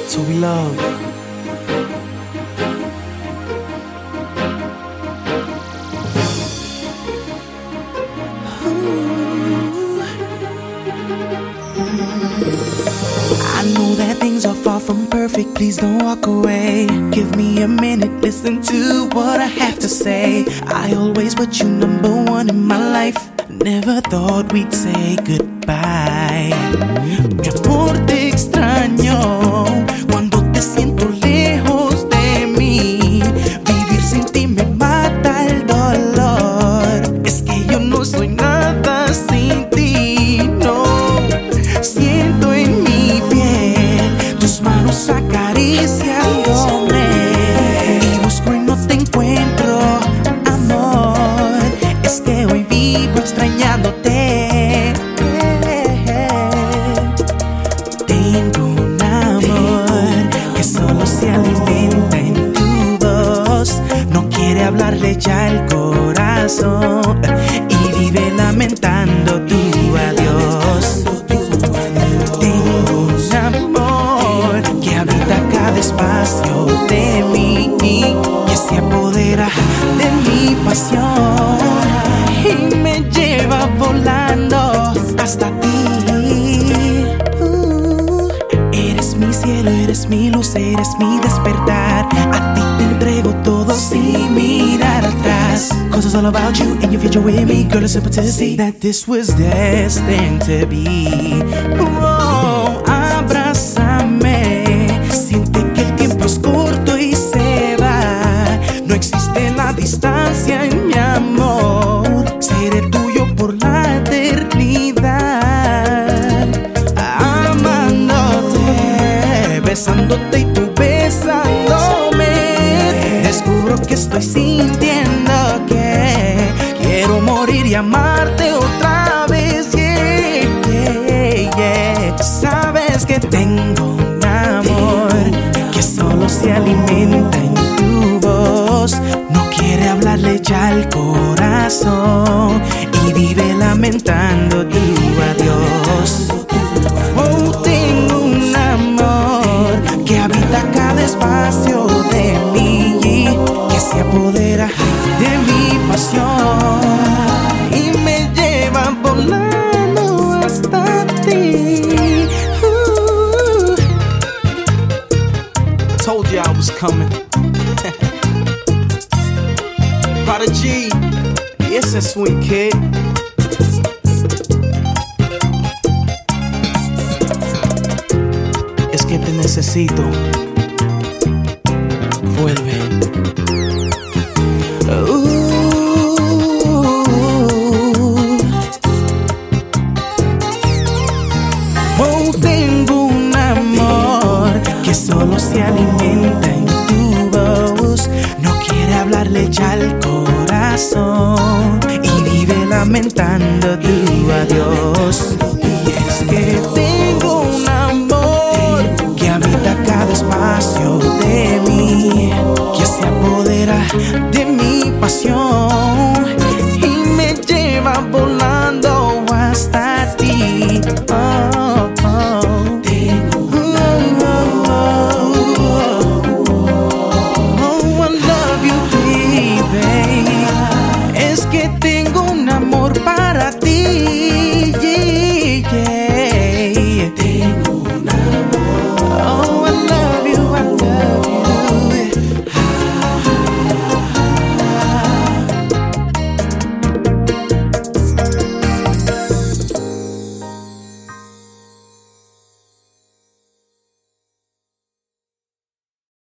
So we love. I know that things are far from perfect, please don't walk away. Give me a minute, listen to what I have to say. I always put you number one in my life. Never thought we'd say goodbye. Mi amor, te extraño cuando te siento lejos de mí. Vivir sin ti me mata el dolor. Es que yo no soy nada sin ti, no. Siento en mi piel tus manos acariciándome y busco y no te encuentro, amor. Es que hoy vivo extrañándote. Tengo un amor que solo se alimenta en tu voz. No quiere hablarle ya el corazón y vive lamentando tu adiós. Tengo un amor que habita cada espacio de mí, que se apodera de mi pasión y me lleva volando hasta ti. Eres mi cielo, eres mi luz, eres mi despertar. A ti te entrego todo sin mirar atrás. 'Cause it's all about you and your future with me. Girl, it's simple to see that this was destined to be. Oh, abrázame. Siente que el tiempo es corto y se va. No existe la distancia en mi amor. Seré tuyo por la eternidad. Amándote, besándote y tú besándome. Descubro que estoy sintiendo que quiero morir y amarte otra vez. Yeah, yeah, yeah. Sabes que tengo un amor que solo se alimenta en tu voz. No quiere hablarle ya al corazón y vive lamentando tu adiós. Oh, tengo un amor que habita cada espacio de mí, que se apodera de mi pasión y me lleva volando hasta ti. Told you I was coming. Prodigy, it's a sweet kid. Es que te necesito. Vuelve. Oh, tengo un amor que solo se alimenta en tu voz. No quiere hablarle ya al corazón y vive lamentando tu adiós. Y es que